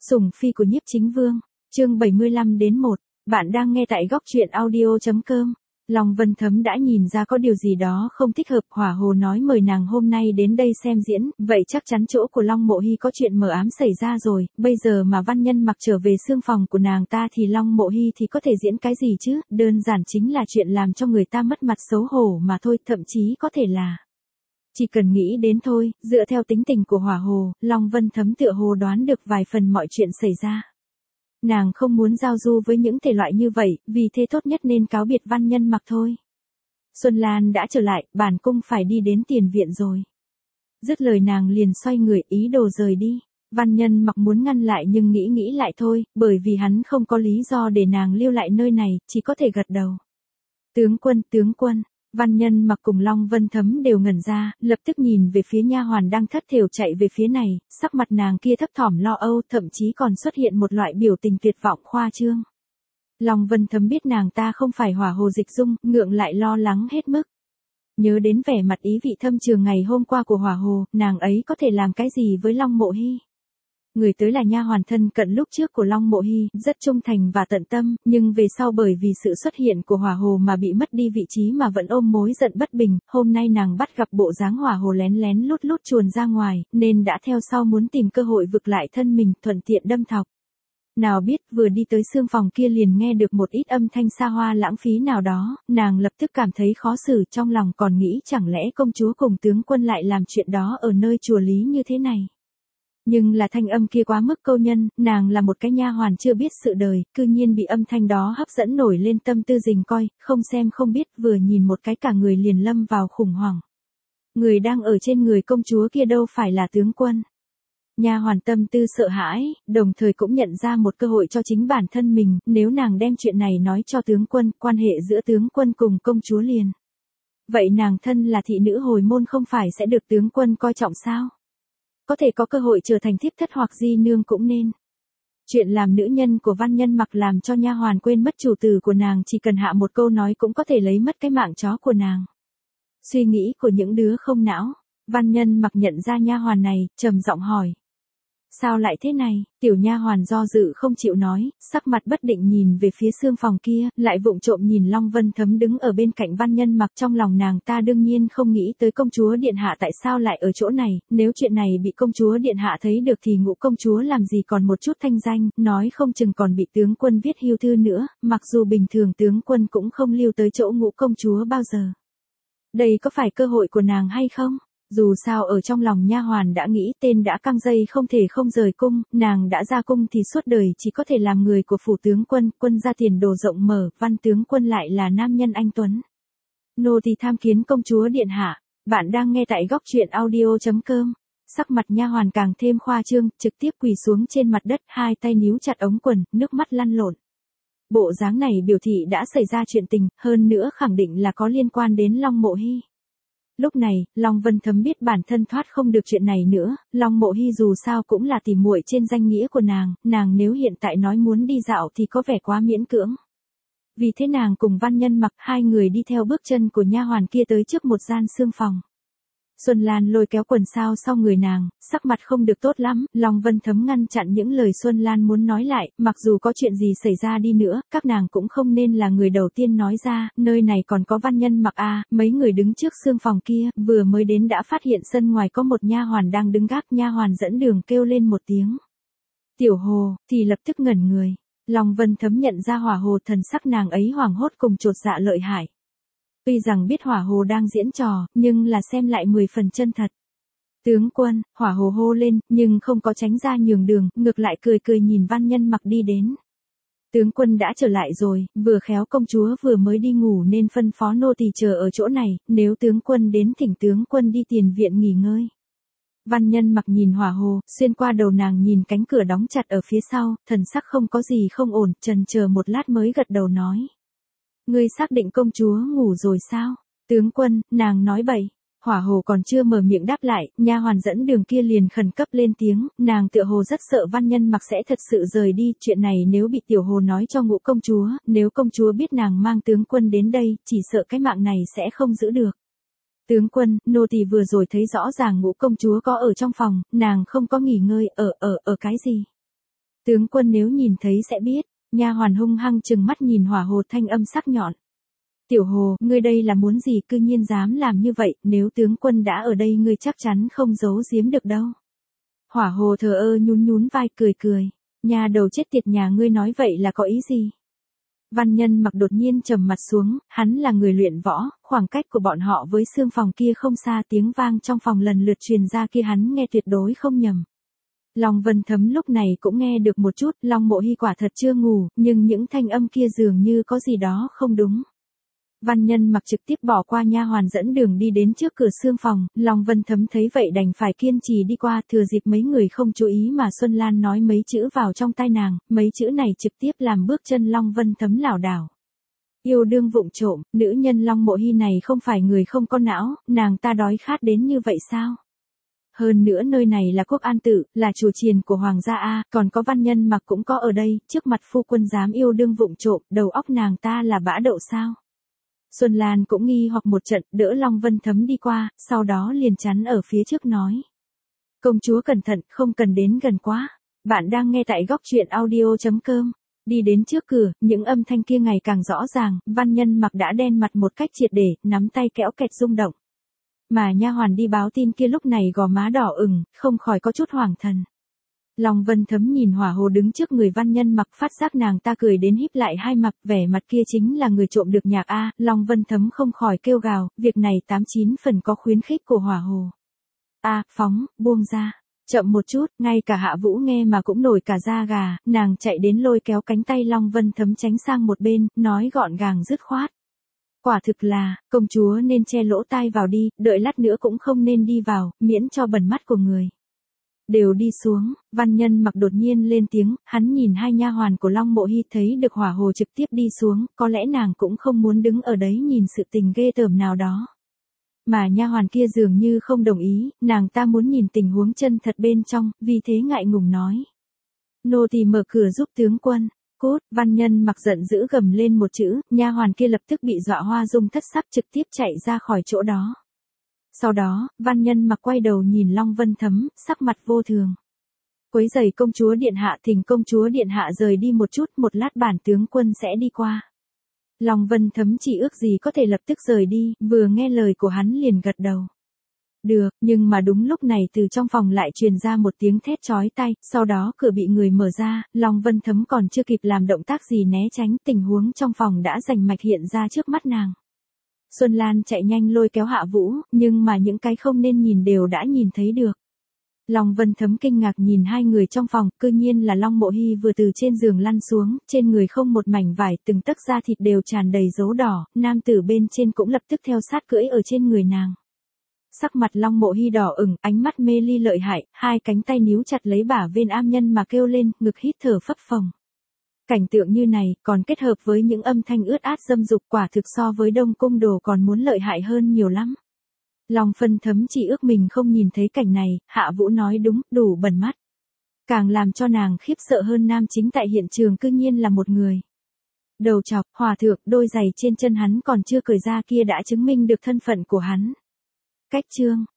Sủng phi của Nhiếp Chính Vương, chương 75-1, bạn đang nghe tại góc truyện audio.com. Long Vân Thấm đã nhìn ra có điều gì đó không thích hợp, Hỏa Hồ nói mời nàng hôm nay đến đây xem diễn, vậy chắc chắn chỗ của Long Mộ Hy có chuyện mờ ám xảy ra rồi, bây giờ mà Văn Nhân Mặc trở về xương phòng của nàng ta thì Long Mộ Hy thì có thể diễn cái gì chứ, đơn giản chính là chuyện làm cho người ta mất mặt xấu hổ mà thôi, thậm chí có thể là... Chỉ cần nghĩ đến thôi, dựa theo tính tình của Hỏa Hồ, Long Vân Thấm tựa hồ đoán được vài phần mọi chuyện xảy ra. Nàng không muốn giao du với những thể loại như vậy, vì thế tốt nhất nên cáo biệt Văn Nhân Mặc thôi. Xuân Lan đã trở lại, bản cung phải đi đến tiền viện rồi. Dứt lời nàng liền xoay người ý đồ rời đi. Văn Nhân Mặc muốn ngăn lại nhưng nghĩ lại thôi, bởi vì hắn không có lý do để nàng lưu lại nơi này, chỉ có thể gật đầu. Tướng quân. Văn Nhân Mặc cùng Long Vân Thấm đều ngẩn ra, lập tức nhìn về phía nha hoàn đang thất thểu chạy về phía này, sắc mặt nàng kia thấp thỏm lo âu, thậm chí còn xuất hiện một loại biểu tình tuyệt vọng khoa trương. Long Vân Thấm biết nàng ta không phải Hỏa Hồ Dịch Dung, ngượng lại lo lắng hết mức. Nhớ đến vẻ mặt ý vị thâm trường ngày hôm qua của Hỏa Hồ, nàng ấy có thể làm cái gì với Long Mộ Hy? Người tới là nha hoàn thân cận lúc trước của Long Mộ Hy, rất trung thành và tận tâm, nhưng về sau bởi vì sự xuất hiện của Hỏa Hồ mà bị mất đi vị trí mà vẫn ôm mối giận bất bình, hôm nay nàng bắt gặp bộ dáng Hỏa Hồ lén lút chuồn ra ngoài, nên đã theo sau muốn tìm cơ hội vực lại thân mình, thuận tiện đâm thọc. Nào biết vừa đi tới xương phòng kia liền nghe được một ít âm thanh xa hoa lãng phí nào đó, nàng lập tức cảm thấy khó xử, trong lòng còn nghĩ chẳng lẽ công chúa cùng tướng quân lại làm chuyện đó ở nơi chùa Lý như thế này. Nhưng là thanh âm kia quá mức câu nhân, nàng là một cái nha hoàn chưa biết sự đời, cư nhiên bị âm thanh đó hấp dẫn nổi lên tâm tư rình coi, không xem không biết, vừa nhìn một cái cả người liền lâm vào khủng hoảng. Người đang ở trên người công chúa kia đâu phải là tướng quân. Nha hoàn tâm tư sợ hãi, đồng thời cũng nhận ra một cơ hội cho chính bản thân mình, nếu nàng đem chuyện này nói cho tướng quân, quan hệ giữa tướng quân cùng công chúa liền. Vậy nàng thân là thị nữ hồi môn không phải sẽ được tướng quân coi trọng sao? Có thể có cơ hội trở thành thiếp thất hoặc di nương cũng nên. Chuyện làm nữ nhân của Văn Nhân Mặc làm cho nha hoàn quên mất chủ tử của nàng, chỉ cần hạ một câu nói cũng có thể lấy mất cái mạng chó của nàng. Suy nghĩ của những đứa không não. Văn Nhân Mặc nhận ra nha hoàn này, trầm giọng hỏi. Sao lại thế này? Tiểu nha hoàn do dự không chịu nói, sắc mặt bất định nhìn về phía xương phòng kia, lại vụng trộm nhìn Long Vân Thấm đứng ở bên cạnh Văn Nhân Mặc, trong lòng nàng ta đương nhiên không nghĩ tới công chúa điện hạ tại sao lại ở chỗ này, nếu chuyện này bị công chúa điện hạ thấy được thì Ngũ công chúa làm gì còn một chút thanh danh, nói không chừng còn bị tướng quân viết hưu thư nữa, mặc dù bình thường tướng quân cũng không lưu tới chỗ Ngũ công chúa bao giờ. Đây có phải cơ hội của nàng hay không? Dù sao ở trong lòng nha hoàn đã nghĩ tên đã căng dây không thể không rời cung, nàng đã ra cung thì suốt đời chỉ có thể làm người của phủ tướng quân, quân gia tiền đồ rộng mở, Văn tướng quân lại là nam nhân anh tuấn. Nô tỳ tham kiến công chúa điện hạ, bạn đang nghe tại góc truyện audio.com. Sắc mặt nha hoàn càng thêm khoa trương, trực tiếp quỳ xuống trên mặt đất, hai tay níu chặt ống quần, nước mắt lăn lộn. Bộ dáng này biểu thị đã xảy ra chuyện tình, hơn nữa khẳng định là có liên quan đến Long Mộ Hy. Lúc này, Long Vân Thấm biết bản thân thoát không được chuyện này nữa, Long Mộ Hy dù sao cũng là tỉ muội trên danh nghĩa của nàng nếu hiện tại nói muốn đi dạo thì có vẻ quá miễn cưỡng. Vì thế nàng cùng Văn Nhân Mặc hai người đi theo bước chân của nha hoàn kia tới trước một gian xương phòng. Xuân Lan lôi kéo quần sao sau người nàng, sắc mặt không được tốt lắm, Long Vân Thấm ngăn chặn những lời Xuân Lan muốn nói lại, mặc dù có chuyện gì xảy ra đi nữa, các nàng cũng không nên là người đầu tiên nói ra, nơi này còn có Văn Nhân Mặc à, mấy người đứng trước xương phòng kia, vừa mới đến đã phát hiện sân ngoài có một nha hoàn đang đứng gác, nha hoàn dẫn đường kêu lên một tiếng. Tiểu Hồ, thì lập tức ngẩn người. Long Vân Thấm nhận ra Hỏa Hồ, thần sắc nàng ấy hoảng hốt cùng chột dạ lợi hại. Tuy rằng biết Hỏa Hồ đang diễn trò, nhưng là xem lại 10 phần chân thật. Tướng quân, Hỏa Hồ hô lên, nhưng không có tránh ra nhường đường, ngược lại cười nhìn Văn Nhân Mặc đi đến. Tướng quân đã trở lại rồi, vừa khéo công chúa vừa mới đi ngủ nên phân phó nô tỳ chờ ở chỗ này, nếu tướng quân đến thỉnh tướng quân đi tiền viện nghỉ ngơi. Văn Nhân Mặc nhìn Hỏa Hồ, xuyên qua đầu nàng nhìn cánh cửa đóng chặt ở phía sau, thần sắc không có gì không ổn, chần chờ một lát mới gật đầu nói. Ngươi xác định công chúa ngủ rồi sao? Tướng quân, nàng nói bậy. Hỏa Hồ còn chưa mở miệng đáp lại, nha hoàn dẫn đường kia liền khẩn cấp lên tiếng, nàng tựa hồ rất sợ Văn Nhân Mặc sẽ thật sự rời đi, chuyện này nếu bị Tiểu Hồ nói cho Ngũ công chúa, nếu công chúa biết nàng mang tướng quân đến đây, chỉ sợ cái mạng này sẽ không giữ được. Tướng quân, nô tỳ vừa rồi thấy rõ ràng Ngũ công chúa có ở trong phòng, nàng không có nghỉ ngơi, ở cái gì? Tướng quân nếu nhìn thấy sẽ biết. Nha hoàn hung hăng trừng mắt nhìn Hỏa Hồ, thanh âm sắc nhọn. Tiểu Hồ, ngươi đây là muốn gì, cư nhiên dám làm như vậy, nếu tướng quân đã ở đây ngươi chắc chắn không giấu giếm được đâu. Hỏa Hồ thờ ơ nhún nhún vai cười cười. Nhà đầu chết tiệt nhà ngươi nói vậy là có ý gì? Văn Nhân Mặc đột nhiên trầm mặt xuống, hắn là người luyện võ, khoảng cách của bọn họ với xương phòng kia không xa, tiếng vang trong phòng lần lượt truyền ra kia hắn nghe tuyệt đối không nhầm. Long Vân Thấm lúc này cũng nghe được một chút, Long Mộ Hy quả thật chưa ngủ, nhưng những thanh âm kia dường như có gì đó không đúng. Văn Nhân Mặc trực tiếp bỏ qua nha hoàn dẫn đường đi đến trước cửa xương phòng, Long Vân Thấm thấy vậy đành phải kiên trì đi qua, thừa dịp mấy người không chú ý mà Xuân Lan nói mấy chữ vào trong tai nàng, mấy chữ này trực tiếp làm bước chân Long Vân Thấm lảo đảo. Yêu đương vụng trộm, nữ nhân Long Mộ Hy này không phải người không có não, nàng ta đói khát đến như vậy sao? Hơn nữa nơi này là Quốc An Tự, là chùa chiền của Hoàng gia A, còn có Văn Nhân Mặc cũng có ở đây, trước mặt phu quân dám yêu đương vụng trộm, đầu óc nàng ta là bã đậu sao? Xuân Lan cũng nghi hoặc một trận, đỡ Long Vân Thấm đi qua, sau đó liền chắn ở phía trước nói. Công chúa cẩn thận, không cần đến gần quá. Bạn đang nghe tại góc truyện audio.com. Đi đến trước cửa, những âm thanh kia ngày càng rõ ràng, Văn Nhân Mặc đã đen mặt một cách triệt để, nắm tay kéo kẹt rung động. Mà nha hoàn đi báo tin kia lúc này gò má đỏ ửng, không khỏi có chút hoảng thần. Long Vân Thấm nhìn Hỏa Hồ đứng trước người Văn Nhân Mặc, phát giác nàng ta cười đến híp lại hai mặt, vẻ mặt kia chính là người trộm được nhạc A, Long Vân Thấm không khỏi kêu gào, việc này 89 phần có khuyến khích của Hỏa Hồ. Phóng, buông ra. Chậm một chút, ngay cả Hạ Vũ nghe mà cũng nổi cả da gà, nàng chạy đến lôi kéo cánh tay Long Vân Thấm tránh sang một bên, nói gọn gàng dứt khoát. Quả thực là, công chúa nên che lỗ tai vào đi, đợi lát nữa cũng không nên đi vào, miễn cho bẩn mắt của người. Đều đi xuống, Văn Nhân Mặc đột nhiên lên tiếng, hắn nhìn hai nha hoàn của Long Mộ Hy thấy được Hỏa Hồ trực tiếp đi xuống, có lẽ nàng cũng không muốn đứng ở đấy nhìn sự tình ghê tởm nào đó. Mà nha hoàn kia dường như không đồng ý, nàng ta muốn nhìn tình huống chân thật bên trong, vì thế ngại ngùng nói. Nô tỳ mở cửa giúp tướng quân. Cút, Văn Nhân Mặc giận dữ gầm lên một chữ, nha hoàn kia lập tức bị dọa hoa dung thất sắc trực tiếp chạy ra khỏi chỗ đó. Sau đó, Văn Nhân Mặc quay đầu nhìn Long Vân Thấm, sắc mặt vô thường. Quấy rầy công chúa điện hạ, thỉnh công chúa điện hạ rời đi một chút, một lát bản tướng quân sẽ đi qua. Long Vân Thấm chỉ ước gì có thể lập tức rời đi, vừa nghe lời của hắn liền gật đầu. Được, nhưng mà đúng lúc này từ trong phòng lại truyền ra một tiếng thét chói tai, sau đó cửa bị người mở ra, Long Vân Thấm còn chưa kịp làm động tác gì né tránh, tình huống trong phòng đã rành mạch hiện ra trước mắt nàng. Xuân Lan chạy nhanh lôi kéo Hạ Vũ, nhưng mà những cái không nên nhìn đều đã nhìn thấy được. Long Vân Thấm kinh ngạc nhìn hai người trong phòng, cư nhiên là Long Mộ Hy vừa từ trên giường lăn xuống, trên người không một mảnh vải, từng tấc da thịt đều tràn đầy dấu đỏ, nam tử bên trên cũng lập tức theo sát cưỡi ở trên người nàng. Sắc mặt Long Mộ Hy đỏ ửng, ánh mắt mê ly lợi hại, hai cánh tay níu chặt lấy bả bên am nhân mà kêu lên, ngực hít thở phập phồng. Cảnh tượng như này, còn kết hợp với những âm thanh ướt át dâm dục, quả thực so với Đông Cung Đồ còn muốn lợi hại hơn nhiều lắm. Long Vân Thấm chỉ ước mình không nhìn thấy cảnh này, Hạ Vũ nói đúng, đủ bẩn mắt. Càng làm cho nàng khiếp sợ hơn nam chính tại hiện trường cư nhiên là một người. Đầu chọc, hòa thượng, đôi giày trên chân hắn còn chưa cởi ra kia đã chứng minh được thân phận của hắn. Cách chương